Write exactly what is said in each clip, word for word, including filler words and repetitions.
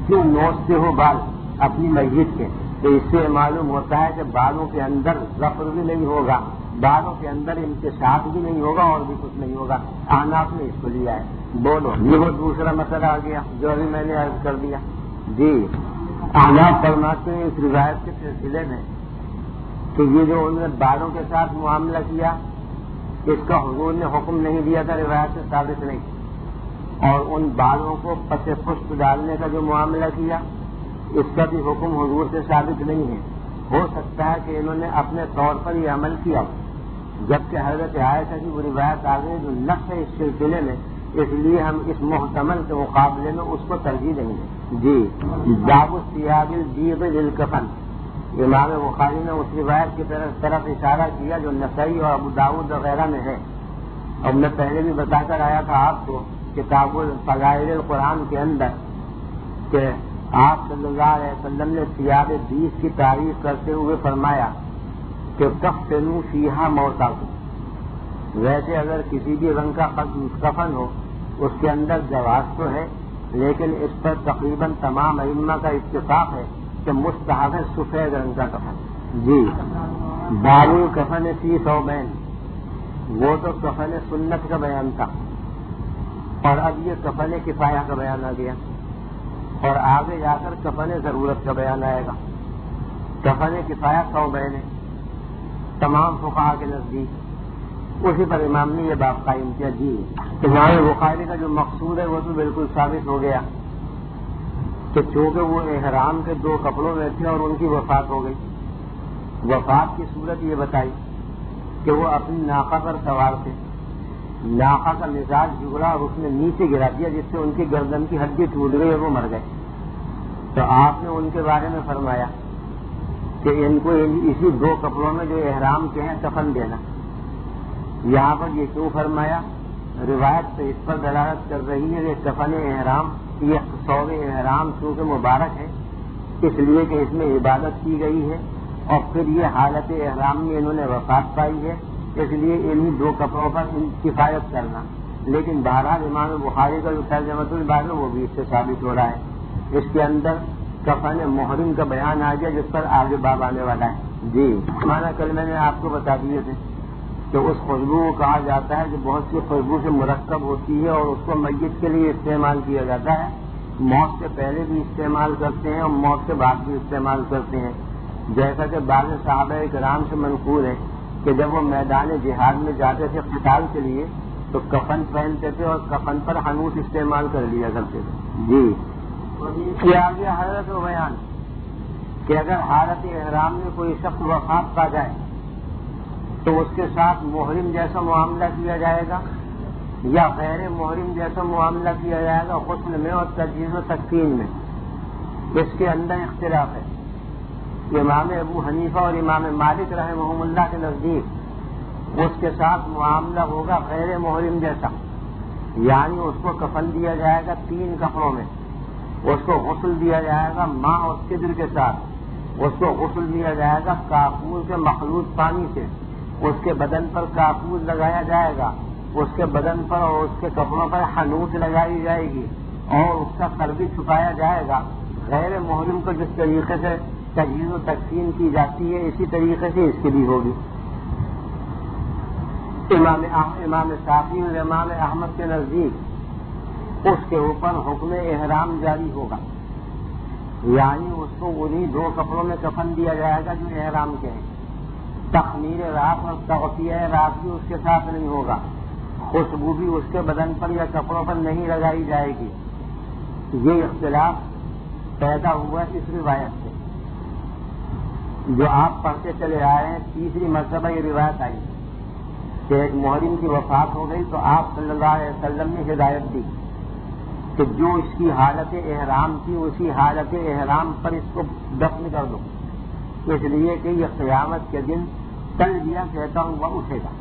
کیوں نوچتے ہو بال اپنی میت کے؟ تو اس سے معلوم ہوتا ہے کہ بالوں کے اندر ظفر بھی نہیں ہوگا، بالوں کے اندر انکشاف بھی نہیں ہوگا، اور بھی کچھ نہیں ہوگا۔ احناف نے اس کو لیا ہے۔ بولو، یہ وہ دوسرا مسئلہ آ گیا جو ابھی میں نے عرض کر دیا۔ جی، احناف فرماتے ہیں اس روایت کے سلسلے میں کہ یہ جو انہوں نے بالوں کے ساتھ معاملہ کیا، اس کا حضور نے حکم نہیں دیا تھا، روایت سے ثابت نہیں، اور ان بالوں کو پس پشت ڈالنے کا جو معاملہ کیا، اس کا بھی حکم حضور سے ثابت نہیں ہے۔ ہو سکتا ہے کہ انہوں نے اپنے طور پر یہ عمل کیا، جبکہ حضرت عائشہ کی وہ روایت آ گئی جو نقص ہے اس سلسلے میں، اس لیے ہم اس محتمل کے مقابلے میں اس کو ترجیح دیں گے۔ جی، باب الثياب البيض للكفن، امام بخاری نے اس روایت کی طرف طرف اشارہ کیا جو نسائی اور ابو داؤد وغیرہ میں ہے، اور میں پہلے بھی بتا کر آیا تھا آپ کو کتاب فضائل القرآن کے اندر کہ آپ صلی اللہ علیہ وسلم نے ثياب بیس کی تعریف کرتے ہوئے فرمایا کہ کفنوا فیہا موتاکم، ویسے اگر کسی بھی رنگ کا کفن ہو اس کے اندر جواز تو ہے، لیکن اس پر تقریباً تمام ائمہ کا اتفاق ہے کہ مستحب ہے سفید رنگ کا کفن۔ جی، باب الکفن فی ثوبین، وہ تو کفن سنت کا بیان تھا، اور اب یہ کفن کفایہ کا بیان آ گیا، اور آگے جا کر کفن ضرورت کا بیان آئے گا۔ کفن کفایہ ثوبین تمام فقہاء کے نزدیک، اسی پر امام نے یہ باب قائم کیا۔ جی، امام بخاری کا جو مقصود ہے وہ تو بالکل ثابت ہو گیا کہ چونکہ وہ احرام کے دو کپڑوں میں تھے اور ان کی وفات ہو گئی، وفات کی صورت یہ بتائی کہ وہ اپنی ناقہ پر سوار تھے، ناقہ کا مزاج بگڑا اور اس نے نیچے گرا دیا جس سے ان کی گردن کی ہڈی ٹوٹ گئی اور وہ مر گئے۔ تو آپ نے ان کے بارے میں فرمایا کہ ان کو اسی دو کپڑوں میں جو احرام کے ہیں کفن دینا۔ یہاں پر یہ کیوں فرمایا؟ روایت سے اس پر دلالت کر رہی ہے کہ کفن احرام، یہ ثوب احرام چونکہ مبارک ہے اس لیے کہ اس میں عبادت کی گئی ہے، اور پھر یہ حالت احرام میں انہوں نے وفات پائی ہے، اس لیے انہی دو کپڑوں پر کفایت کرنا۔ لیکن بہرحال امام بخاری کا جو ترجمۃ الباب ہے وہ بھی اس سے ثابت ہو رہا ہے، اس کے اندر کفن محرم کا بیان آ گیا جس پر آگے باب آنے والا ہے۔ جی، مانا کل میں نے آپ کو بتا دیے تھے کہ اس خوشبو کو کہا جاتا ہے کہ بہت سی خوشبو سے مرکب ہوتی ہے اور اس کو میت کے لیے استعمال کیا جاتا ہے، موت سے پہلے بھی استعمال کرتے ہیں اور موت کے بعد بھی استعمال کرتے ہیں، جیسا کہ بعض صحابہ کرام سے منقول ہے کہ جب وہ میدان جہاد میں جاتے تھے قتال کے لیے تو کفن پہنتے تھے اور کفن پر حنوط استعمال کر لیا کرتے تھے۔ جی، یہ آ گیا حضرت و بیان کہ اگر حالت احرام میں کوئی شخص وفات پا جائے تو اس کے ساتھ محرم جیسا معاملہ کیا جائے گا یا غیر محرم جیسا معاملہ کیا جائے گا غسل میں اور تجہیز و تکفین میں، اس کے اندر اختلاف ہے۔ امام ابو حنیفہ اور امام مالک رحمہم اللہ کے نزدیک اس کے ساتھ معاملہ ہوگا غیر محرم جیسا، یعنی اس کو کفن دیا جائے گا تین کپڑوں میں، اس کو غسل دیا جائے گا ماء اور سدر کے ساتھ، اس کو غسل دیا جائے گا کافور کے مخلوط پانی سے، اس کے بدن پر کافور لگایا جائے گا، اس کے بدن پر اور اس کے کپڑوں پر حنوط لگائی جائے گی اور اس کا سر بھی چھپایا جائے گا۔ غیر محرم کو جس طریقے سے تجہیز و تکفین کی جاتی ہے اسی طریقے سے اس کی بھی ہوگی۔ امام امام شافعی اور امام احمد کے نزدیک اس کے اوپر حکم احرام جاری ہوگا، یعنی اس کو انہی دو کپڑوں میں کفن دیا جائے گا جو احرام کے ہیں، تخمیر راس اور تغطیہ راس بھی اس کے ساتھ نہیں ہوگا، خوشبو بھی اس کے بدن پر یا کپڑوں پر نہیں لگائی جائے گی۔ یہ اختلاف پیدا ہوا اس روایت سے جو آپ پڑھتے چلے آئے ہیں، تیسری مرتبہ یہ روایت آئی کہ ایک محرم کی وفات ہو گئی تو آپ صلی اللہ علیہ وسلم نے ہدایت دی کہ جو اس کی حالت احرام تھی اسی حالت احرام پر اس کو دفن کر دو، اس لیے کہ یہ قیامت کے دن تلبیہ کہتا ہوا اٹھے گا۔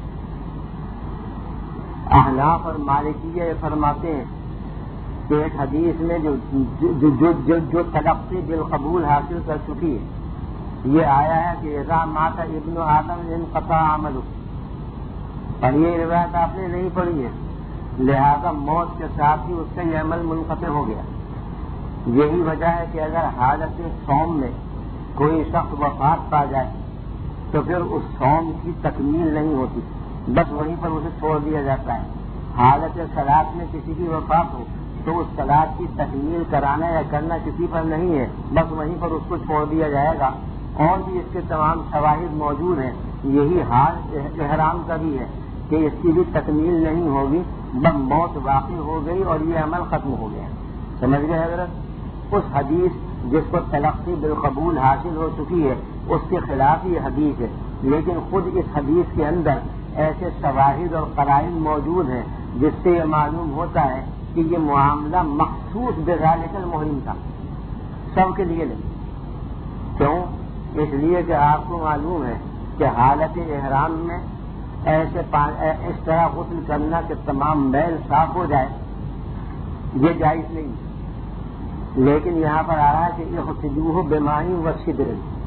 احناف اور مالکیہ یہ فرماتے ہیں کہ ایک حدیث میں جو جو جو, جو, جو تلقی بالقبول حاصل کر چکی ہے یہ آیا ہے کہ اذا مات ابن آدم انقطع عملہ، اور یہ روایت آپ نے نہیں پڑھی ہے، لہذا موت کے ساتھ ہی اس کا یہ عمل منقطع ہو گیا۔ یہی وجہ ہے کہ اگر حالت صوم میں کوئی شخص وفات پا جائے تو پھر اس صوم کی تکمیل نہیں ہوتی، بس وہیں پر اسے چھوڑ دیا جاتا ہے۔ حالت صلاۃ میں کسی کی وفات ہو تو اس صلاۃ کی تکمیل کرانا یا کرنا کسی پر نہیں ہے، بس وہیں پر اس کو چھوڑ دیا جائے گا۔ اور بھی اس کے تمام شواہد موجود ہیں، یہی حال احرام کا بھی ہے کہ اس کی بھی تکمیل نہیں ہوگی، بس موت واقع ہو گئی اور یہ عمل ختم ہو گیا۔ سمجھ گئے حضرت؟ اس حدیث جس کو تلقی بالقبول حاصل ہو چکی ہے اس کے خلاف یہ حدیث ہے، لیکن خود اس حدیث کے اندر ایسے شواہد اور قرائن موجود ہیں جس سے یہ معلوم ہوتا ہے کہ یہ معاملہ مخصوص بذالک المحرم تھا، سب کے لیے نہیں۔ کیوں؟ اس لیے کہ آپ کو معلوم ہے کہ حالت احرام میں ایسے اس طرح غسل کرنا کہ تمام میل صاف ہو جائے یہ جائز نہیں، لیکن یہاں پر آ رہا ہے کہ اغسلوہ بماء و سدر،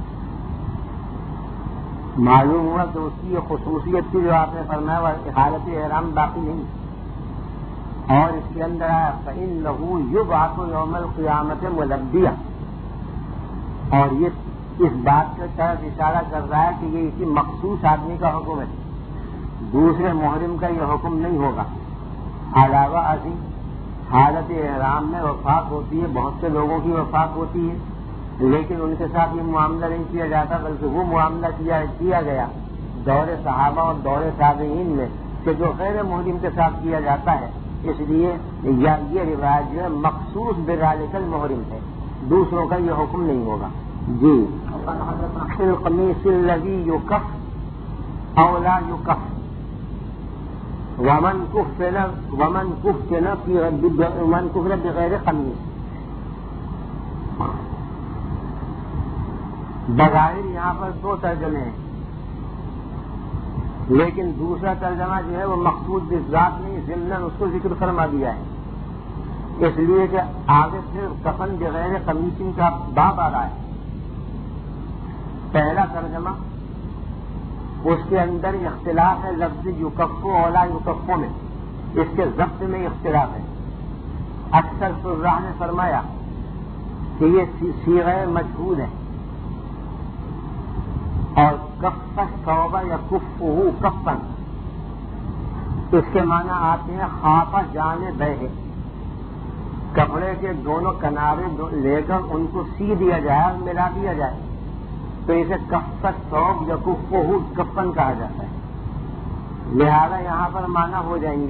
معلوم ہوا کہ اس کی یہ خصوصیت تھی جو آپ نے فرمایا وہ حالت احرام باقی نہیں، اور اس کے اندر آیا فإنہ یبعث یوم القیامت ملبیہ، اور یہ اس بات کی طرف اشارہ کر رہا ہے کہ یہ اسی مخصوص آدمی کا حکم ہے، دوسرے محرم کا یہ حکم نہیں ہوگا۔ علاوہ ازیں حالت احرام میں وفات ہوتی ہے، بہت سے لوگوں کی وفات ہوتی ہے، لیکن ان کے ساتھ یہ معاملہ نہیں کیا جاتا، بلکہ وہ معاملہ کیا کیا گیا دور صحابہ اور دور تابعین میں کہ جو غیر محرم کے ساتھ کیا جاتا ہے، اس لیے یہ روایت جو ہے مخصوص بذالک المحرم ہے، دوسروں کا یہ حکم نہیں ہوگا۔ جی القمیص الذی یکف او لا یکف ومن کفن ومن کفن فی ومن کفن بغیر قمیص، بظاہر یہاں پر دو ترجمے ہیں، لیکن دوسرا ترجمہ جو ہے وہ مقصود بالذات نہیں، ضمناً اس کو ذکر فرما دیا ہے، اس لیے کہ آگے سے کفن بغیر قمیص کا باب آ رہا ہے۔ پہلا ترجمہ اس کے اندر اختلاف ہے لفظ یکفو اولا یکفو میں، اس کے ضبط میں اختلاف ہے۔ اکثر شراح نے فرمایا کہ یہ صیغہ مجہول ہے، اور کف الثوب یکفہ کفن اس کے معنی آتے ہیں خاطہ جانے بہ، کپڑے کے دونوں کنارے لے کر ان کو سی دیا جائے اور ملا دیا جائے تو اسے کف الثوب یکفہ کفن کہا جاتا ہے۔ لہذا یہاں پر معنی ہو جائیں گے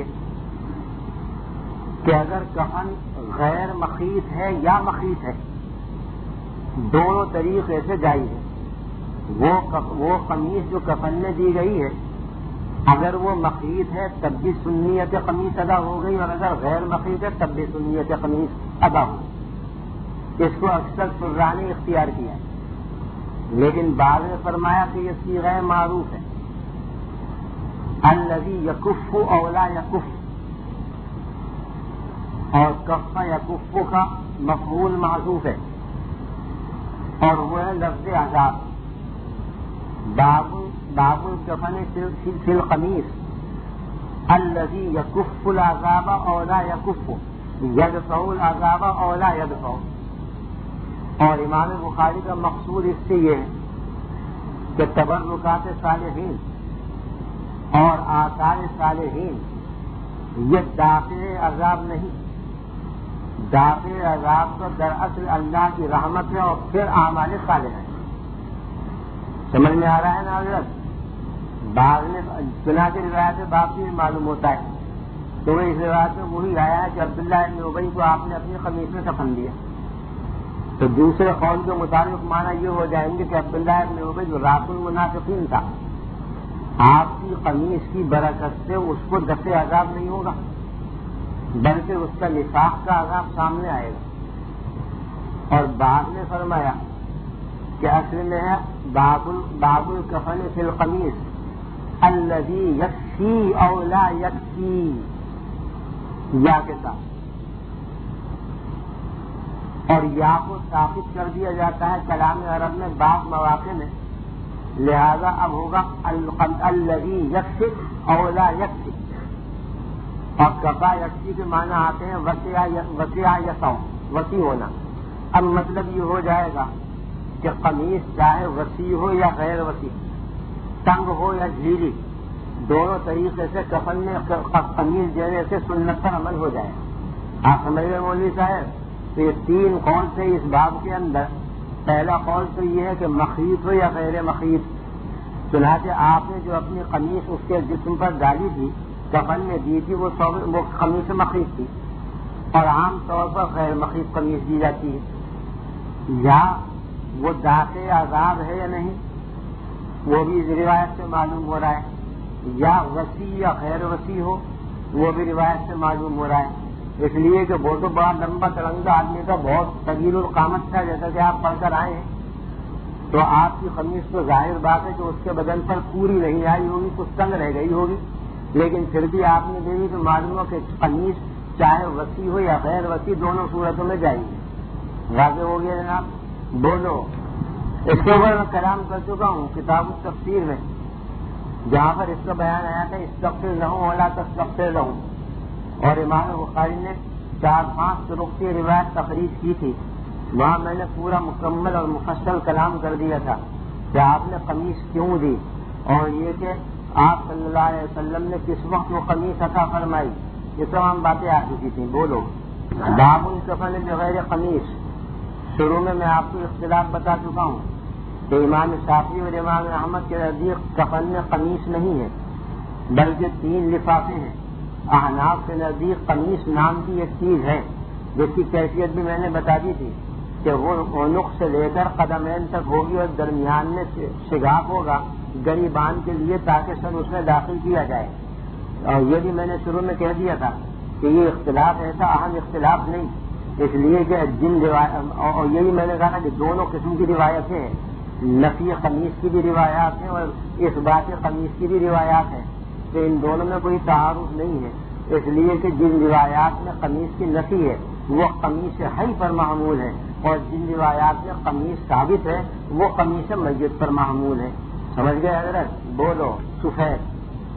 کہ اگر کفن غیر مخیط ہے یا مخیط ہے، دونوں طریقے سے جائز ہے۔ وہ وہ قمیص جو کفن میں دی گئی ہے اگر وہ مخیط ہے تب بھی سنیت قمیص ادا ہو گئی، اور اگر غیر مخیط ہے تب بھی سنیت قمیص ادا ہو گئی۔ اس کو اکثر شراح نے اختیار کیا ہے، لیکن بعض نے فرمایا کہ یہ صیغہ معروف ہے، الذی یکف او لا یکف، اور کف یکف کا مفعول معذوف ہے، اور وہ ہے لفظ عذاب۔ باب باب الکفن فی القمیص الذی یکف العذاب او لا یکف، یدفع العذاب او لا یدفع۔ اور امام بخاری کا مقصود اس سے یہ ہے کہ تبرکات صالحین اور آثار صالحین یہ دافع عذاب نہیں، دافع عذاب تو دراصل اللہ کی رحمت ہے اور پھر اعمال صالح ہے۔ سمجھ میں آ رہا ہے نا حضرت؟ بعض نے سنا کے روایت باپ بھی معلوم ہوتا ہے، تو وہ اس روایت میں وہی آیا ہے کہ عبداللہ ابن ابی کو آپ نے اپنی قمیص میں کفن دیا، تو دوسرے قول کے مطابق معنی یہ ہو جائیں گے کہ عبداللہ ابن ابی جو رات المنافقین تھا، آپ کی قمیص کی برکت سے اس کو دفع عذاب نہیں ہوگا بلکہ اس کا نفاق کا عذاب سامنے آئے گا۔ اور بعد نے فرمایا کہ اصل میں ہے باب باب الکفن فی القمیص الذی یکفی او لا یکفی، یا کے ساتھ، اور یا کو ثابت کر دیا جاتا ہے کلام عرب میں بعض مواقع میں، لہذا اب ہوگا الذی یکفی او لا یکفی، اور کفا یکفی کے معنی آتے ہیں وسع وسع یسع، وسیع ہونا، اب مطلب یہ ہو جائے گا کہ قمیص چاہے وسیع ہو یا غیر وسیع، تنگ ہو یا ڈھیلی، دونوں طریقے سے کفن میں قمیص دینے سے سنت پر عمل ہو جائے. آپ سمجھ رہے مولوی صاحب؟ تو یہ تین قول تھے اس باب کے اندر. پہلا قول تو یہ ہے کہ مخیط ہو یا غیر مخیط. چنانچہ آپ نے جو اپنی قمیص اس کے جسم پر ڈالی تھی، کفن میں دی تھی، وہ وہ قمیص مخیط تھی، اور عام طور پر غیر مخیط قمیص دی جاتی ہے. یا وہ داخل آزاد ہے یا نہیں، وہ بھی روایت سے معلوم ہو رہا ہے. یا وسیع یا غیر وسیع ہو، وہ بھی روایت سے معلوم ہو رہا ہے. اس لیے کہ وہ تو بڑا لمبا ترنگا آدمی کا بہت طویل القامت تھا، جیسا کہ آپ پڑھ کر آئے ہیں. تو آپ کی قمیص تو ظاہر بات ہے کہ اس کے بدن پر پوری نہیں آئی ہوگی، کچھ تنگ رہ گئی ہوگی، لیکن پھر بھی آپ نے دیکھی تو معلوم ہو کہ قمیص چاہے وسیع ہو یا غیر وسیع دونوں صورتوں میں جائے گی. واضح ہو گیا جناب؟ بولو. اس کے اوپر میں کلام کر چکا ہوں کتاب التفسیر میں، جہاں پر اس کا بیان آیا تھا استغفر لہم ولا تستغفر لہم، اور امام بخاری نے چار پانچ طرق کی روایت تخریج کی تھی. وہاں میں نے پورا مکمل اور مفصل کلام کر دیا تھا کہ آپ نے قمیص کیوں دی، اور یہ کہ آپ صلی اللہ علیہ وسلم نے کس وقت وہ قمیص عطا فرمائی. یہ تمام باتیں آ چکی تھیں. بولو. باب الکفن بغیر قمیص. شروع میں میں آپ کو اختلاف بتا چکا ہوں کہ امام شافعی اور امام احمد کے نزدیک کفن میں قمیص نہیں ہے بلکہ تین لفافے ہیں. احناف کے نزدیک قمیص نام کی ایک چیز ہے جس کی کیفیت بھی میں نے بتا دی تھی کہ وہ عنق سے لے کر قدمین تک ہوگی اور درمیان میں شگاف ہوگا غریبان کے لیے تاکہ سر اس میں داخل کیا جائے. اور یہ بھی میں نے شروع میں کہہ دیا تھا کہ یہ اختلاف ایسا اہم اختلاف نہیں، اس لیے کہ جن روایت، اور یہی میں نے کہا کہ دونوں قسم کی روایتیں ہیں، نفی قمیص کی بھی روایات ہیں اور اس بات قمیص کی بھی روایات ہیں، تو ان دونوں میں کوئی تعارف نہیں ہے. اس لیے کہ جن روایات میں قمیص کی نفی ہے وہ قمیص حی پر محمول ہے، اور جن روایات میں قمیص ثابت ہے وہ قمیص میت پر محمول ہے. سمجھ گئے حضرت؟ بولو. سفید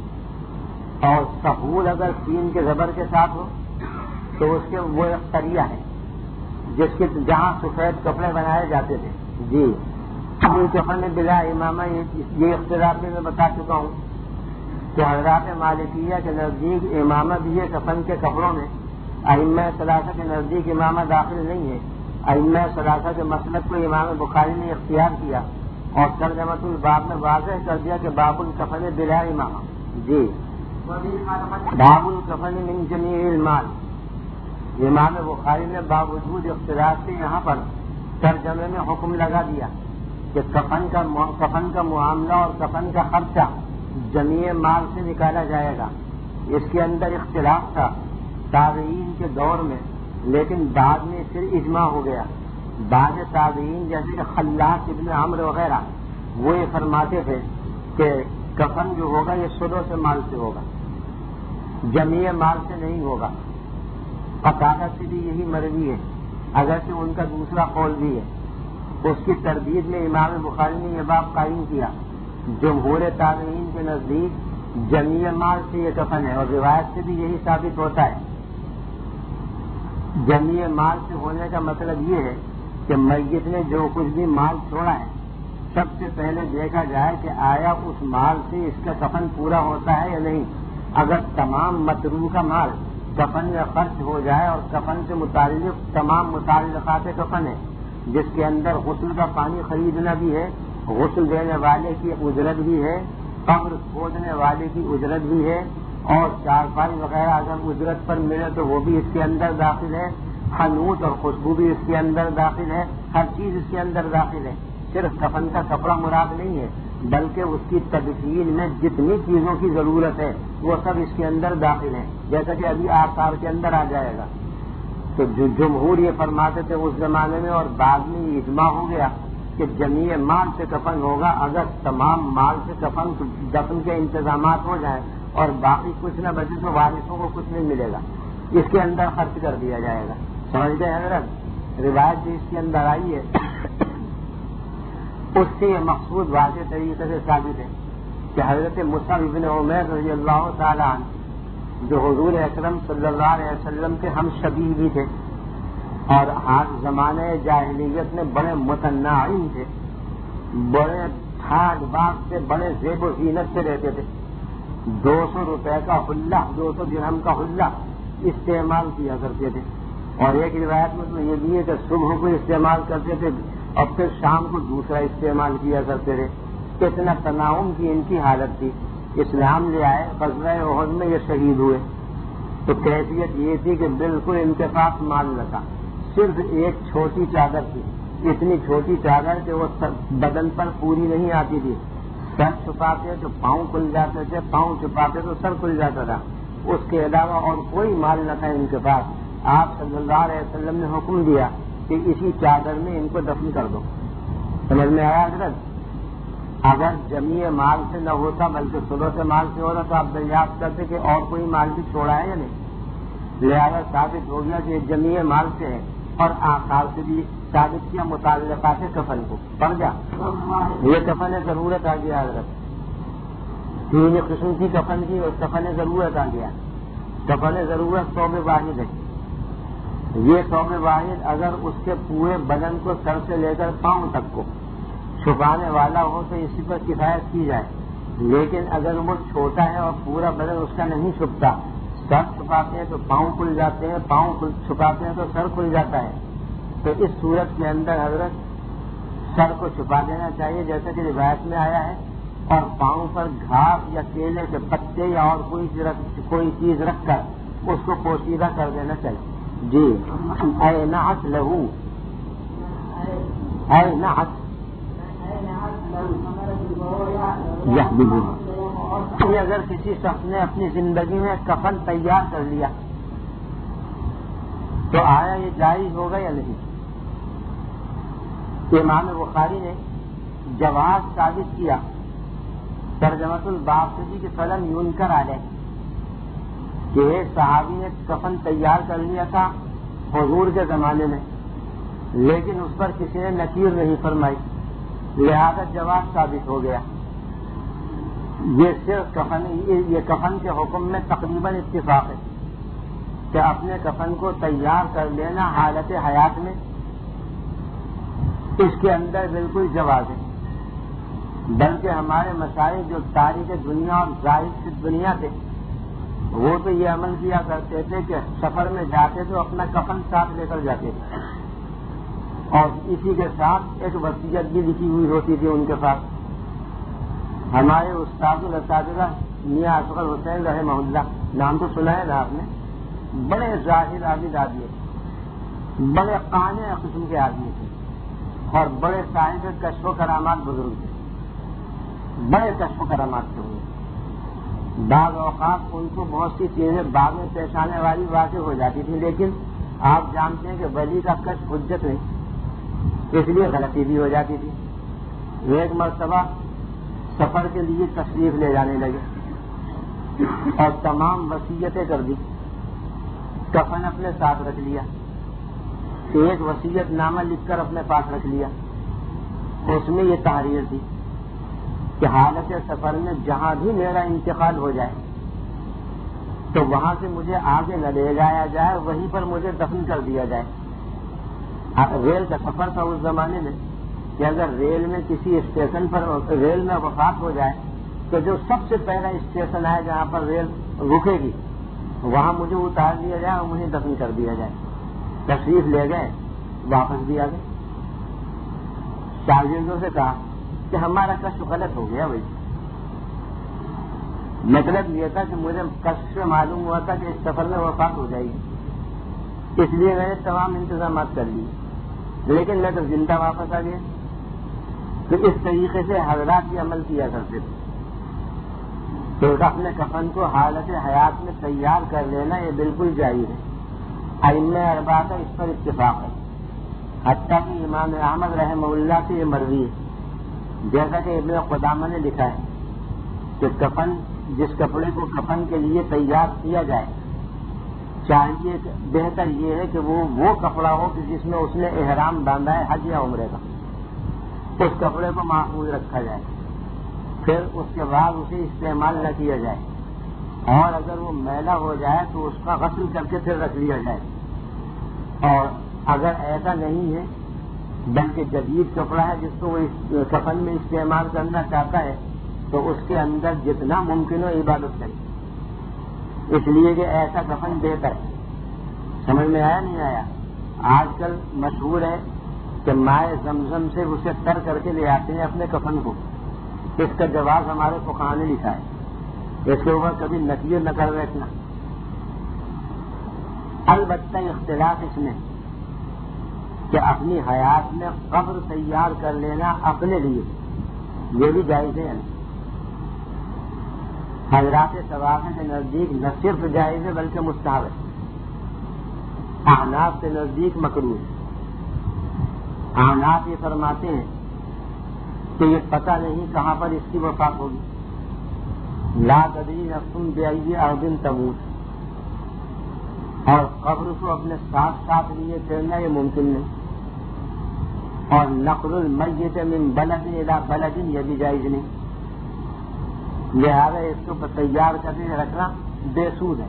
اور سہول اگر سین کے زبر کے ساتھ ہو تو اس کے وہ ایک قریہ ہے جس کے جہاں سفید کپڑے بنائے جاتے تھے. جی ابو کفن بلا امامہ، یہ اختلاف بھی میں بتا چکا ہوں کہ حضرات مالکیہ کے نزدیک امامہ بھی ہے کفن کے کپڑوں میں. ائمہ ثلاثہ کے نزدیک امامہ داخل نہیں ہے. ائمہ ثلاثہ کے مسلک کو امام بخاری نے اختیار کیا اور ترجمۃ الباب میں واضح کر دیا کہ باب الکفن بلا امامہ. جی باب الکفن من جمیع المال. امام بخاری نے باوجود اختلاف سے یہاں پر ترجمے میں حکم لگا دیا کہ کفن کا کفن کا معاملہ اور کفن کا خرچہ جمیع مال سے نکالا جائے گا. اس کے اندر اختلاف تھا تابعین کے دور میں، لیکن بعد میں پھر اجماع ہو گیا. بعض تابعین جیسے کہ خلاص ابن عمرو وغیرہ وہ یہ فرماتے تھے کہ کفن جو ہوگا یہ سدوں سے مال سے ہوگا، جمیع مال سے نہیں ہوگا. قتادہ سے بھی یہی مروی ہے، اگرچہ ان کا دوسرا قول بھی ہے. اس کی تردید میں امام بخاری نے یہ باب قائم کیا. جمہور تابعین کے نزدیک جمیع مال سے یہ کفن ہے، اور روایت سے بھی یہی ثابت ہوتا ہے. جمیع مال سے ہونے کا مطلب یہ ہے کہ میت نے جو کچھ بھی مال چھوڑا ہے سب سے پہلے دیکھا جائے کہ آیا اس مال سے اس کا کفن پورا ہوتا ہے یا نہیں. اگر تمام متروکہ مال کفن میں خرچ ہو جائے اور کفن سے متعلق تمام متعلقات کفن ہے، جس کے اندر غسل کا پانی خریدنا بھی ہے، غسل دینے والے کی اجرت بھی ہے، قبر کھودنے والے کی اجرت بھی ہے، اور چارپائی وغیرہ اگر اجرت پر ملے تو وہ بھی اس کے اندر داخل ہے، حنوط اور خوشبو بھی اس کے اندر داخل ہے، ہر چیز اس کے اندر داخل ہے. صرف کفن کا کپڑا مراد نہیں ہے بلکہ اس کی تدفین میں جتنی چیزوں کی ضرورت ہے وہ سب اس کے اندر داخل ہیں، جیسا کہ ابھی آثار کے اندر آ جائے گا. تو جو جمہور یہ فرماتے تھے اس زمانے میں، اور بعد میں یہ اجماع ہو گیا کہ جمیع مال سے کفن ہوگا. اگر تمام مال سے کفن دفن کے انتظامات ہو جائیں اور باقی کچھ نہ بچے تو وارثوں کو کچھ نہیں ملے گا، اس کے اندر خرچ کر دیا جائے گا. سمجھ گئے حضرت؟ روایت جو اس کے اندر آئی ہے اس سے یہ مقصود واضح طریقے سے ثابت ہے کہ حضرت مصعب بن عمیر رضی اللہ تعالیٰ عنہ جو حضور اکرم صلی اللہ علیہ وسلم کے ہم شبیہ بھی تھے، اور آج زمانے جاہلیت میں بڑے متناعم تھے، بڑے ٹھاٹ باٹ سے، بڑے زیب و زینت سے رہتے تھے. دو سو روپے کا حلہ، دو سو درہم کا حلہ استعمال کیا کرتے تھے. اور ایک روایت میں تو یہ بھی ہے کہ صبح کو استعمال کرتے تھے اور پھر شام کو دوسرا استعمال کیا کرتے تھے. اتنا تناؤم کی ان کی حالت تھی. اسلام لے آئے، غزوہ احد میں یہ شہید ہوئے تو کیفیت یہ تھی کہ بالکل ان کے پاس مال نہ تھا، صرف ایک چھوٹی چادر تھی، اتنی چھوٹی چادر کہ وہ بدن پر پوری نہیں آتی تھی. سر چھپاتے تو پاؤں کھل جاتے تھے، پاؤں چھپاتے تو سر کھل جاتا تھا. اس کے علاوہ اور کوئی مال نہ تھا ان کے پاس. آپ صلی اللہ علیہ وسلم نے حکم دیا کہ اسی چادر میں ان کو دفن کر دو. سمجھ میں آیا حضرت؟ اگر جمیع مال سے نہ ہوتا بلکہ صورت مال سے ہوتا تو آپ دریافت کرتے کہ اور کوئی مال بھی چھوڑا ہے یا نہیں. لہذا ثابت ہو گیا کہ یہ جمیع مال سے ہے. اور آثار سے بھی ثابت کیا متعلقات کفن کو. پڑ جا یہ کفن ضرورت آ گیا حضرت. تین قسم کی کفن کی اور کفن ضرورت آ گیا. کفن ضرورت ثوب واحد ہے. یہ ثوب واحد اگر اس کے پورے بدن کو سر سے لے کر پاؤں تک کو چھپانے والا ہو تو اسی پر کفایت کی جائے. لیکن اگر وہ چھوٹا ہے اور پورا بدن اس کا نہیں چھپتا، سر چھپاتے ہیں تو پاؤں کھل جاتے ہیں، پاؤں چھپاتے ہیں تو سر کھل جاتا ہے، تو اس صورت کے اندر حضرت سر کو چھپا دینا چاہیے جیسا کہ روایت میں آیا ہے، اور پاؤں پر گھاس یا کیلے کے پتے یا اور کوئی کوئی چیز رکھ کر اس کو پوشیدہ کر دینا چاہیے. جی اے نعت لہو، اے نعت یہ اگر کسی شخص نے اپنی زندگی میں کفن تیار کر لیا تو آیا یہ جائز ہوگا یا نہیں؟ امام بخاری نے جواز ثابت کیا ترجمۃ الباسطی کے فلم یونکر علیہ کہ ایک صحابی نے کفن تیار کر لیا تھا حضور کے زمانے میں، لیکن اس پر کسی نے نکیر نہیں فرمائی، لہذا جواز ثابت ہو گیا. یہ صرف کفن یہ کفن کے حکم میں تقریباً اتفاق ہے کہ اپنے کفن کو تیار کر لینا حالت حیات میں اس کے اندر بالکل جواز ہے. بلکہ ہمارے مسائل جو تاریخ دنیا اور ظاہر کی دنیا تھے وہ تو یہ عمل کیا کرتے تھے کہ سفر میں جاتے تو اپنا کفن ساتھ لے کر جاتے تھے اور اسی کے ساتھ ایک وصیت بھی لکھی ہوئی ہوتی تھی ان کے پاس. ہمارے استاد الاساتذہ میاں اصغر حسین رحمہ اللہ، نام تو سنا ہے نا آپ نے، بڑے ظاہر عابد آدمی تھے، بڑے قانع قسم کے آدمی تھے اور بڑے صاحب کشف و کرامات بزرگ تھے، بڑے کشف و کرامات کے ہوئے. بعض اوقات ان کو بہت سی چیزیں بعد میں پیش آنے والی واقع ہو جاتی تھی، لیکن آپ جانتے ہیں کہ ولی کا کشف حجت نہیں، اس لیے غلطی بھی ہو جاتی تھی. ایک مرتبہ سفر کے لیے تشریف لے جانے لگے اور تمام وصیتیں کر دی. کفن اپنے ساتھ رکھ لیا، ایک وصیت نامہ لکھ کر اپنے پاس رکھ لیا. اس میں یہ تحریر تھی کہ حالت سفر میں جہاں بھی میرا انتقال ہو جائے تو وہاں سے مجھے آگے نہ لے جایا جائے، وہیں پر مجھے دفن کر دیا جائے. ریل کا سفر تھا اس زمانے میں کہ اگر ریل میں کسی اسٹیشن پر ریل میں وفات ہو جائے تو جو سب سے پہلا اسٹیشن ہے جہاں پر ریل رکے گی وہاں مجھے اتار دیا جائے اور مجھے دفن کر دیا جائے. تشریف لے گئے، واپس بھی آ گئے. شاگردوں سے کہا کہ ہمارا کشف غلط ہو گیا بھائی. مطلب یہ تھا کہ مجھے کشف سے معلوم ہوا تھا کہ اس سفر میں وفات ہو جائے گی، اس لیے میں نے تمام انتظامات کر لیے، لیکن میں تو زندہ واپس آ گیا. تو اس طریقے سے حضرات یہ عمل کیا کرتے تھے. تو اپنے کفن کو حالت حیات میں تیار کر لینا یہ بالکل جائز ہے. ائمہ اربعہ کا اس پر اتفاق ہے، حتیٰ کہ امام احمد رحمہ اللہ سے یہ مروی ہے، جیسا کہ ابن قدامہ نے لکھا ہے کہ کفن جس کپڑے کو کفن کے لیے تیار کیا جائے چاہیے بہتر یہ ہے کہ وہ وہ کپڑا ہو کہ جس میں اس نے احرام باندھا ہے حج یا عمرے کا، اس کپڑے کو محفوظ رکھا جائے، پھر اس کے بعد اسے استعمال نہ کیا جائے، اور اگر وہ میلا ہو جائے تو اس کا غسل کر کے پھر رکھ لیا جائے. اور اگر ایسا نہیں ہے بلکہ جدید کپڑا ہے جس کو وہ اس کفن میں استعمال کرنا چاہتا ہے تو اس کے اندر جتنا ممکن ہو عبادت کرے، اس لیے کہ ایسا کفن بہتر ہے۔ سمجھ میں آیا نہیں آیا؟ آج کل مشہور ہے کہ مائع زمزم سے اسے تر کر کے لے آتے ہیں اپنے کفن کو۔ اس کا جواب ہمارے فقہاء نے لکھا ہے، اس کے اوپر کبھی نقیر نہ کر بیٹھنا۔ البتہ اختلاف اس میں کہ اپنی حیات میں قبر تیار کر لینا اپنے لیے یہ بھی جائز ہے۔ حضرات ثوابہ کے نزدیک نہ صرف جائز ہے بلکہ مستحب ہے، احناف کے نزدیک مکروہ ہے۔ احناف یہ فرماتے ہیں کہ یہ پتہ نہیں کہاں پر اس کی وفات ہوگی، لا تدری نفس بأی ارض تموت، اور قبر کو اپنے ساتھ ساتھ لیے پھرنا یہ ممکن نہیں، اور نقل المیت من بلد الی بلد یہ بھی جائز نہیں، لہذا اس کو تیار کرنے رکھنا بے سود ہے۔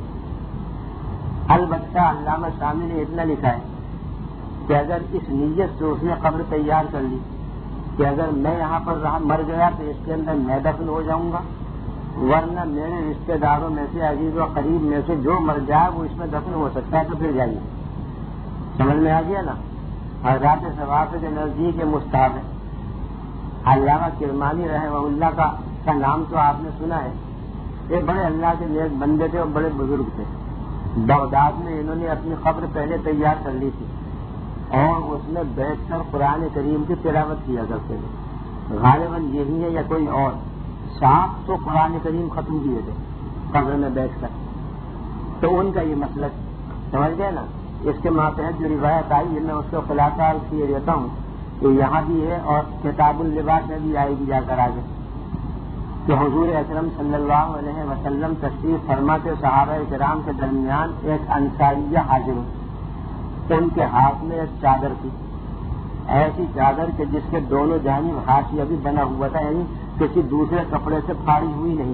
البتہ علامہ شامی نے اتنا لکھا ہے کہ اگر اس نیت سے اس نے قبر تیار کر لی کہ اگر میں یہاں پر رہا مر گیا تو اس کے اندر میں دفن ہو جاؤں گا، ورنہ میرے رشتہ داروں میں سے عزیز و قریب میں سے جو مر جائے وہ اس میں دفن ہو سکتا ہے، تو پھر جائیے۔ سمجھ میں آ گیا نا؟ حضرات ثوابہ کے نزدیک مستحب ہے۔ علامہ کرمانی رحمہ اللہ کا کا نام تو آپ نے سنا ہے، یہ بڑے اللہ کے نیک بندے تھے اور بڑے بزرگ تھے۔ بغداد میں انہوں نے اپنی قبر پہلے تیار کر لی تھی اور اس میں بیٹھ کر قرآن کریم کی تلاوت کیا کرتے تھے، غالباً یہی ہے یا کوئی اور، سات سو قرآن کریم ختم کیے تھے قبر میں بیٹھ کر۔ تو ان کا یہ مسلک سمجھ گئے نا؟ اس کے ماتحت جو روایت آئی ہے میں اس کو خلاصہ کیے دیتا ہوں کہ یہاں بھی ہے اور کتاب اللباس میں بھی آئے گی جا کر آگے، کہ حضور اکرم صلی اللہ علیہ وسلم تشریف فرما کے صحابہ کرام کے درمیان ایک انصاریہ حاضر ہوئی، ان کے ہاتھ میں ایک چادر تھی، ایسی چادر کہ جس کے دونوں جانب حاشیہ بھی بنا ہوا تھا، یعنی کسی دوسرے کپڑے سے پھاڑی ہوئی نہیں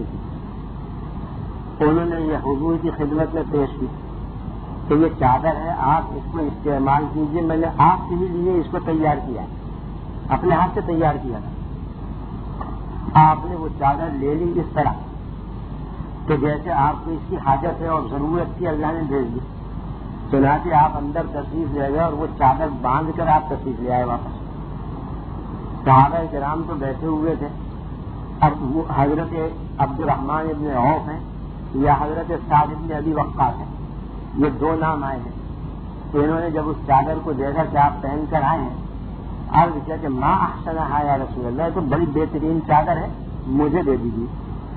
تھی۔ انہوں نے یہ حضور کی خدمت میں پیش کی کہ یہ چادر ہے، آپ اس کو استعمال کیجیے، میں نے آپ کے لیے اس کو تیار کیا ہے، اپنے ہاتھ سے تیار کیا تھا۔ آپ نے وہ چادر لے لی اس طرح کہ جیسے آپ کو اس کی حاجت ہے اور ضرورت تھی، اللہ نے بھیج دی۔ چنانچہ آپ اندر تشریف لے گئے اور وہ چادر باندھ کر آپ تشریف لے آئے واپس۔ صحابہ کرام تو بیٹھے ہوئے تھے، اب وہ حضرت عبد الرحمن ابن عوف ہیں یا حضرت سعد ابن ابی وقاص ہیں، یہ دو نام آئے ہیں۔ تو انہوں نے جب اس چادر کو دیکھا کہ آپ پہن کر آئے ہیں، عرض کیا کہ ما احسنھا یا رسول اللہ، تو بڑی بہترین چادر ہے، مجھے دے دیجیے۔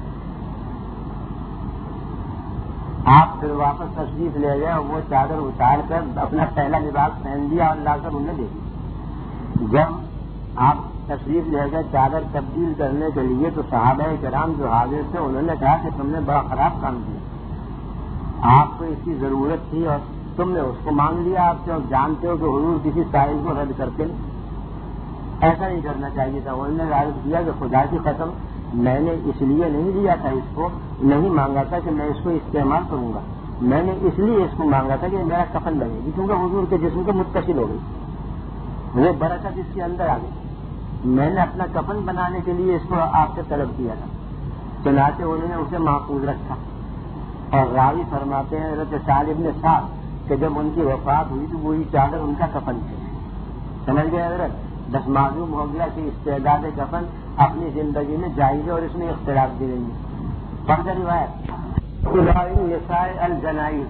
آپ پھر واپس تشریف لے گئے اور وہ چادر اتار کر اپنا پہلا لباس پہن دیا اور لا کر انہیں دے دی۔ جب آپ تشریف لے گئے چادر تبدیل کرنے کے لیے تو صحابہ کرام جو حاضر تھے انہوں نے کہا کہ تم نے بڑا خراب کام کیا، آپ کو اس کی ضرورت تھی اور تم نے اس کو مانگ لیا، آپ سے جانتے ہو کہ حضور کسی سائل کو رد کرتے نہیں، ایسا نہیں کرنا چاہیے تھا۔ انہوں نے عرض کیا کہ خدا کی قسم میں نے اس لیے نہیں لیا تھا، اس کو نہیں مانگا تھا کہ میں اس کو استعمال کروں گا، میں نے اس لیے اس کو مانگا تھا کہ میرا کفن لگے گی، کیونکہ حضور کے جسم کو متصل ہو گئی، وہ برکت اس کے اندر آ گئی، میں نے اپنا کفن بنانے کے لیے اس کو آپ سے طلب کیا تھا۔ چنانچہ انہوں نے اسے محفوظ رکھا۔ اور راوی فرماتے ہیں حضرت سعد بن سعد کہ جب ان کی وفات ہوئی تو وہی چادر ان کا کفن تھی۔ سمجھ گئے حضرت؟ بس معلوم ہو گیا کہ استعداد کفن اپنی زندگی میں جائز ہے اور اس میں اختلاف بھی نہیں ہے۔ پڑھ روایت نساء الجنائز،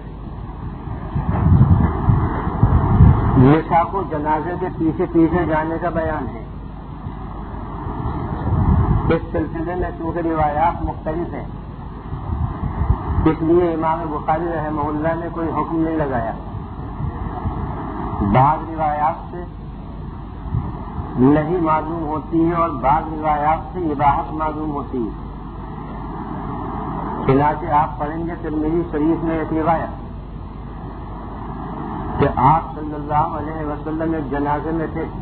نساء کو جنازے کے پیچھے پیچھے جانے کا بیان ہے۔ اس سلسلے میں چونکہ روایات مختلف ہیں اس لیے امام بخاری رحمہ اللہ نے کوئی حکم نہیں لگایا۔ بعض روایات سے نہیں معلوم ہوتی ہے اور بعض روایات سے اباحت معلوم ہوتی ہے۔ چنانچہ آپ پڑھیں گے ترمذی شریف میں ایک روایت کہ آپ صلی اللہ علیہ وسلم ایک جنازے میں تھے،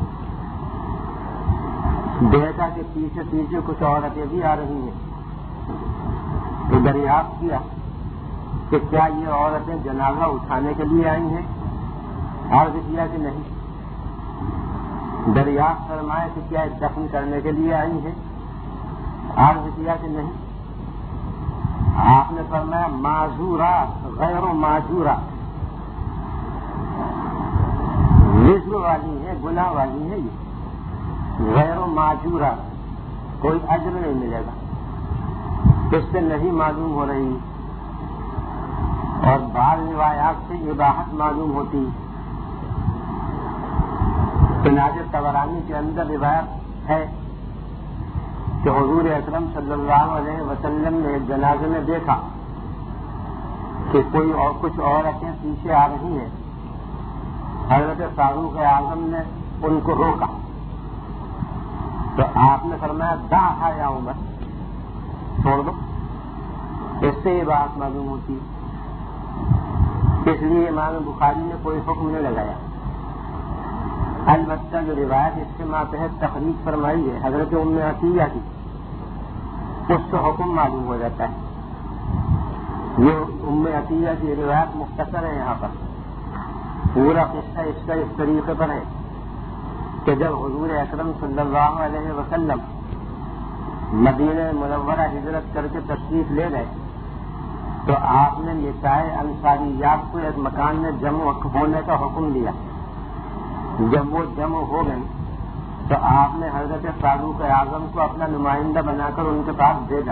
دیکھا کہ پیچھے پیچھے کچھ عورتیں بھی آ رہی ہیں، تو دریافت کیا کہ کیا یہ عورتیں جنازہ اٹھانے کے لیے آئی ہیں؟ عرض کیا کہ نہیں. دریافت فرمایا کہ کیا دفن کرنے کے لیے آئی ہے؟ عرض کیا کہ نہیں. آپ نے فرمایا معذورہ غیر و معذورہ، وزر والی ہے، گناہ والی ہے، یہ غیر و معذورہ، کوئی اجر نہیں ملے گا، اس سے نہیں معلوم ہو رہی. اور بعض روایات سے اباحت معلوم ہوتی. چنانچہ طبرانی کے اندر روایت ہے کہ حضور اکرم صلی اللہ علیہ وسلم نے ایک جنازے میں دیکھا کہ کوئی اور کچھ عورتیں پیچھے آ رہی ہیں. حضرت فاروق اعظم نے ان کو روکا تو آپ نے فرمایا دعها یا عمر، چھوڑ دو. اس سے یہ بات معلوم ہوتی. اس لیے امام بخاری نے کوئی حکم نہیں لگایا. البتہ جو روایت اس کے ماتحت تخریج فرمائی ہے حضرت ام عطیہ کی، اس سے حکم معلوم ہو جاتا ہے. یہ ام عطیہ کی روایت مختصر ہے. یہاں پر پورا قصہ اس کا اس طریقے پر ہے کہ جب حضور اکرم صلی اللہ علیہ وسلم مدینہ منورہ ہجرت کر کے تشریف لے گئے تو آپ نے نساء انصاریات کو ایک مکان میں جمع ہونے کا حکم دیا. جب وہ جمع ہو گئے تو آپ نے حضرت فاروق اعظم کو اپنا نمائندہ بنا کر ان کے پاس بھیجا.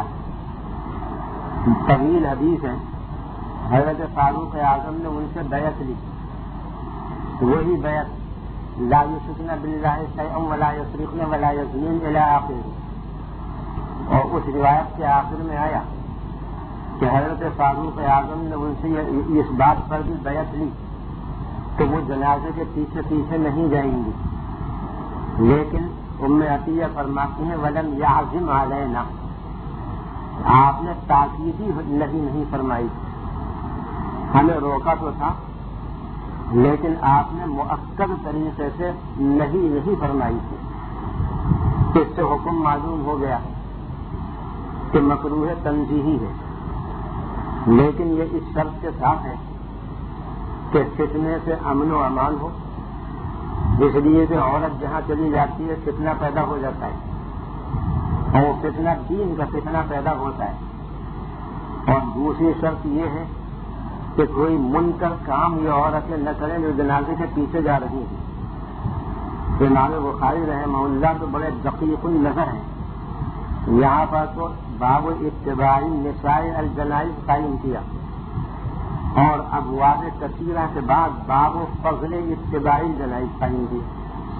طویل حدیث ہے. حضرت فاروق اعظم نے ان سے بیعت لی. وہی بیعت لا یشرکن باللہ شیئا ولا یسرقن ولا یزنین الی آخر. اور اس روایت کے آخر میں آیا کہ حضرت فاروق اعظم نے ان سے اس بات پر بھی بیعت لی کہ وہ جنازے کے پیچھے پیچھے نہیں جائیں گی. لیکن ام عطیہ فرماتی ہیں ولم یعزم علینا، آپ نے تاکیدی نہیں نہیں فرمائی. ہمیں روکا تو تھا لیکن آپ نے مؤکد طریقے سے نہیں نہیں فرمائی تھی. اس سے حکم معلوم ہو گیا کہ مکروہ تنزیہی ہے، لیکن یہ اس شرط کے ساتھ ہے کہ فتنے سے امن و امان ہو. اس لیے کہ عورت جہاں چلی جاتی ہے فتنہ پیدا ہو جاتا ہے، اور فتنہ دین کا فتنہ پیدا ہوتا ہے. اور دوسری شرط یہ ہے کہ کوئی منکر کام یہ عورتیں نہ کریں جو جنازے کے پیچھے جا رہی ہیں. امام بخاری رحمہ اللہ تو بڑے دقیق النظر ہیں. یہاں پر تو باب اتباع نساء الجنائز قائم کیا اور ابواب کثیرہ کے بعد باب فضل اتباع الجنائز قائم کیا.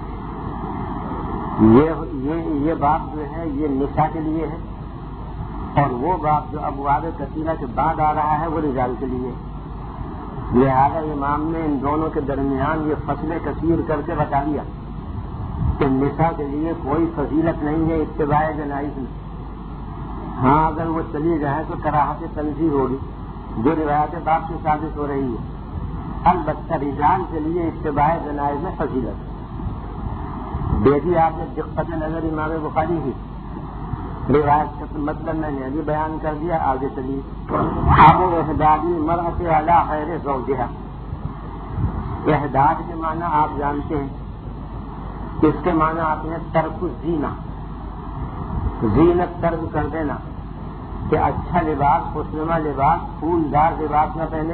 یہ یہ یہ باب جو ہے یہ نساء کے لیے ہے، اور وہ باب جو ابواب کثیرہ کے بعد آ رہا ہے وہ رجال کے لیے. لہذا امام نے ان دونوں کے درمیان یہ فصل کثیر کر کے بتا دیا کہ نساء کے لیے کوئی فضیلت نہیں ہے اتباع جنائز میں. ہاں اگر وہ چلی جائے تو کراہت تنزیہ ہوگی جو روایت باب سے ثابت ہو رہی ہے. البتہ رجال کے لیے اتباع جنائز میں فضیلت. دیکھیے آپ نے دقت نظر امام بخاری کی روایت کا مطلب میں نے ابھی بیان کر دیا. آگے چلیے. اب احداد المرأة علی خیر زوجها. احداد کے معنی آپ جانتے ہیں. اس کے معنی آتے ہیں ترک الزینہ، زینت ترک کر دینا، کہ اچھا لباس، خوشنما لباس، پھولدار لباس نہ پہنے.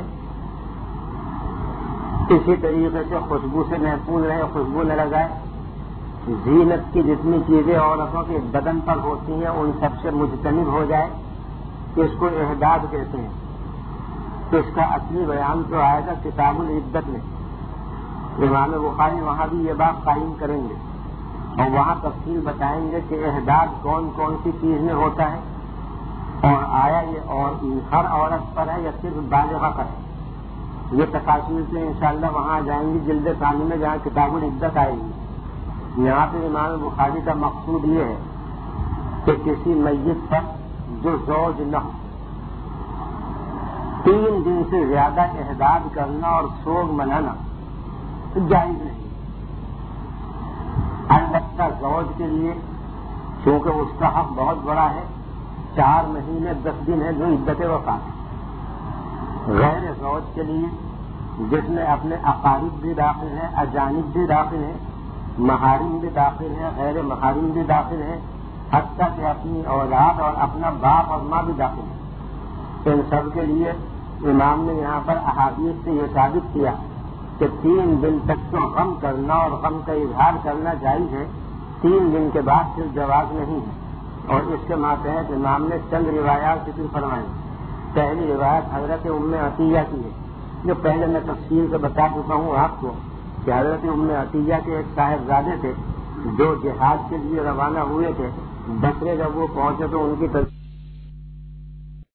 اسی طریقے سے خوشبو سے محفوظ رہے، خوشبو نہ لگائے. زینت کی جتنی چیزیں عورتوں کے بدن پر ہوتی ہیں ان سب سے مجتنب ہو جائے. اس کو احداد کہتے ہیں. اس کا اصلی بیان تو آئے گا کتاب العدت میں. امام بخاری وہاں بھی یہ بات قائم کریں گے اور وہاں تفصیل بتائیں گے کہ احداد کون کون سی چیز میں ہوتا ہے اور آیا یہ اور ہر عورت پر ہے یا صرف بالغہ پر ہے. یہ تفاصیل سے انشاءاللہ وہاں جائیں گی جلد ثانی میں جہاں کتاب العدت آئے گی. یہاں پہ امام بخاری کا مقصود یہ ہے کہ کسی میت پر جو زوج نہ ہو تین دن سے زیادہ احداد کرنا اور سوگ منانا جائز نہیں. البتہ زوج کے لیے چونکہ اس کا حق بہت بڑا ہے، چار مہینے دس دن ہے جو عدت وفات ہے. غیر زوج کے لیے جس میں اپنے اقارب بھی داخل ہیں، اجانب بھی داخل ہیں، محارم بھی داخل ہیں، غیر محارم بھی داخل ہیں، حتیٰ کہ اپنی اولاد اور اپنا باپ اور ماں بھی داخل ہیں۔ ان سب کے لیے امام نے یہاں پر احادیث سے یہ ثابت کیا کہ تین دن تک تو غم کرنا اور غم کا اظہار کرنا جائز ہے، تین دن کے بعد پھر جواز نہیں ہے۔ اور اس کے ماتحت امام نے چند روایات ذکر فرمائی۔ پہلی روایت حضرت ام عطیہ کی ہے، جو پہلے میں تفصیل سے بتا چکا ہوں آپ کو کہ حضرت ام عطیہ کے ایک صاحبزادے تھے جو جہاد کے لیے روانہ ہوئے تھے۔ بصرے جب وہ پہنچے تو ان کی